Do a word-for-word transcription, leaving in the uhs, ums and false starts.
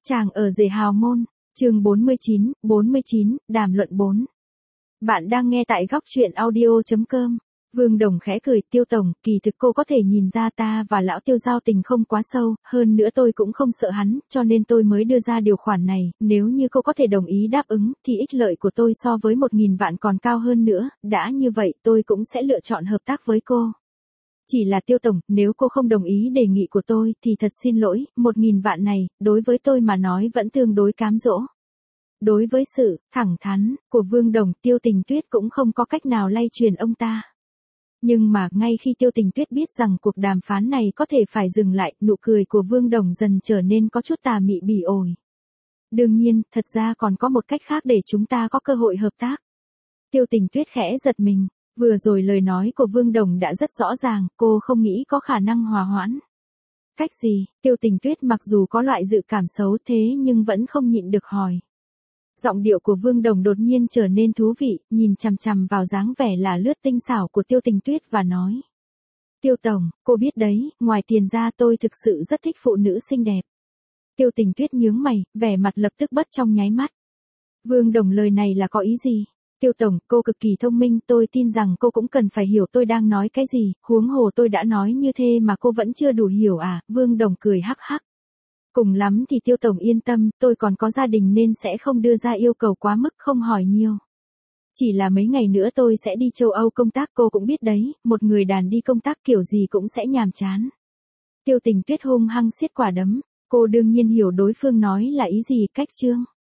Chàng ở rể hào môn, chương bốn mươi chín, bốn mươi chín, đàm luận bốn. Bạn đang nghe tại góc truyện audio.com. Vương Đồng khẽ cười, Tiêu tổng, kỳ thực cô có thể nhìn ra ta và lão Tiêu giao tình không quá sâu, hơn nữa tôi cũng không sợ hắn, cho nên tôi mới đưa ra điều khoản này, nếu như cô có thể đồng ý đáp ứng, thì ích lợi của tôi so với một nghìn vạn còn cao hơn nữa, đã như vậy tôi cũng sẽ lựa chọn hợp tác với cô. Chỉ là Tiêu tổng, nếu cô không đồng ý đề nghị của tôi, thì thật xin lỗi, một nghìn vạn này, đối với tôi mà nói vẫn tương đối cám dỗ. Đối với sự thẳng thắn của Vương Đồng, Tiêu Tình Tuyết cũng không có cách nào lay truyền ông ta. Nhưng mà, ngay khi Tiêu Tình Tuyết biết rằng cuộc đàm phán này có thể phải dừng lại, nụ cười của Vương Đồng dần trở nên có chút tà mị bỉ ổi. Đương nhiên, thật ra còn có một cách khác để chúng ta có cơ hội hợp tác. Tiêu Tình Tuyết khẽ giật mình. Vừa rồi lời nói của Vương Đồng đã rất rõ ràng, cô không nghĩ có khả năng hòa hoãn. Cách gì? Tiêu Tình Tuyết mặc dù có loại dự cảm xấu thế nhưng vẫn không nhịn được hỏi. Giọng điệu của Vương Đồng đột nhiên trở nên thú vị, nhìn chằm chằm vào dáng vẻ là lướt tinh xảo của Tiêu Tình Tuyết và nói. Tiêu tổng, cô biết đấy, ngoài tiền ra tôi thực sự rất thích phụ nữ xinh đẹp. Tiêu Tình Tuyết nhướng mày, vẻ mặt lập tức bất trong nháy mắt. Vương Đồng lời này là có ý gì? Tiêu tổng, cô cực kỳ thông minh, tôi tin rằng cô cũng cần phải hiểu tôi đang nói cái gì, huống hồ tôi đã nói như thế mà cô vẫn chưa đủ hiểu à, Vương Đồng cười hắc hắc. Cùng lắm thì Tiêu tổng yên tâm, tôi còn có gia đình nên sẽ không đưa ra yêu cầu quá mức, không hỏi nhiều. Chỉ là mấy ngày nữa tôi sẽ đi châu Âu công tác, cô cũng biết đấy, một người đàn đi công tác kiểu gì cũng sẽ nhàm chán. Tiêu Tình Tuyết hung hăng siết quả đấm, cô đương nhiên hiểu đối phương nói là ý gì, cách chương.